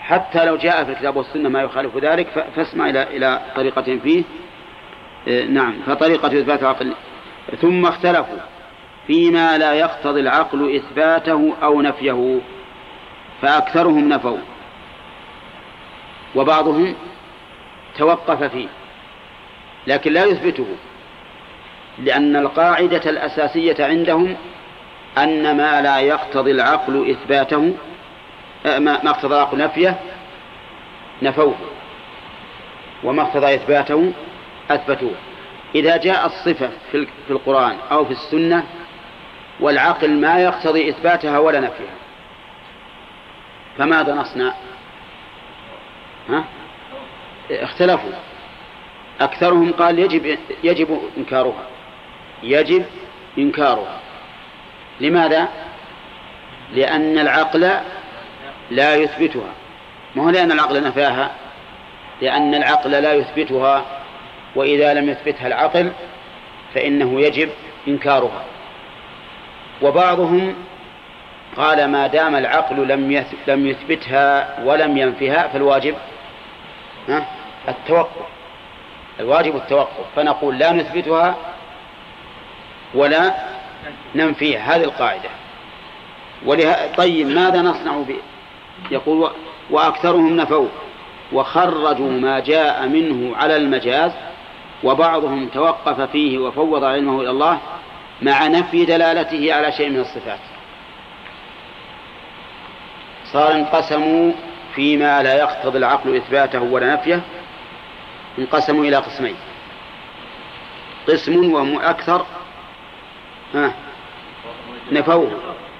حتى لو جاء في الكتاب والسنة ما يخالف ذلك فاسمع إلى طريقة فيه. نعم، فطريقة إثبات العقل. ثم اختلفوا فيما لا يقتضي العقل إثباته أو نفيه، فأكثرهم نفوا وبعضهم توقف فيه لكن لا يثبته، لأن القاعدة الأساسية عندهم أن ما لا يقتضي العقل إثباته ما اقتضى العقل نفيه نفوه، وما اقتضى إثباته أثبتوه. إذا جاء الصفة في القرآن أو في السنة والعقل ما يقتضي إثباتها ولا نفيها، فماذا نصنع؟ اختلفوا. أكثرهم قال يجب إنكارها، يجب إنكارها. لماذا؟ لأن العقل لا يثبتها، ما هو لأن العقل نفاها، لأن العقل لا يثبتها، وإذا لم يثبتها العقل فإنه يجب إنكارها. وبعضهم قال ما دام العقل لم يثبتها ولم ينفها فالواجب التوقف، الواجب التوقف، فنقول لا نثبتها ولا ننفيها، هذه القاعدة. طيب ماذا نصنع به؟ يقول وأكثرهم نفوا وخرجوا ما جاء منه على المجاز، وبعضهم توقف فيه وفوض علمه إلى الله مع نفي دلالته على شيء من الصفات. صار انقسموا فيما لا يقتضي العقل إثباته ولا نفيه، انقسموا إلى قسمين: قسم وهم أكثر نفوه،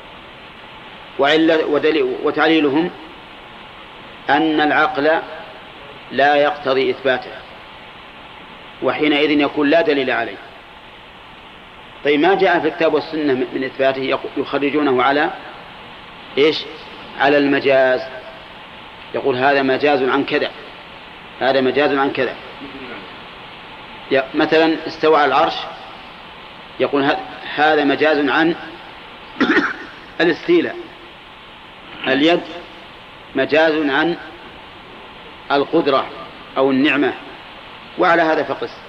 وتعليلهم أن العقل لا يقتضي إثباته، وحينئذ يكون لا دليل عليه. طيب ما جاء في الكتاب والسنة من إثباته يخرجونه على إيش؟ على المجاز. يقول هذا مجاز عن كذا، هذا مجاز عن كذا. مثلا استوى على العرش، يقول هذا مجاز عن الاستيلاء. اليد مجاز عن القدرة أو النعمة، وعلى هذا فقس.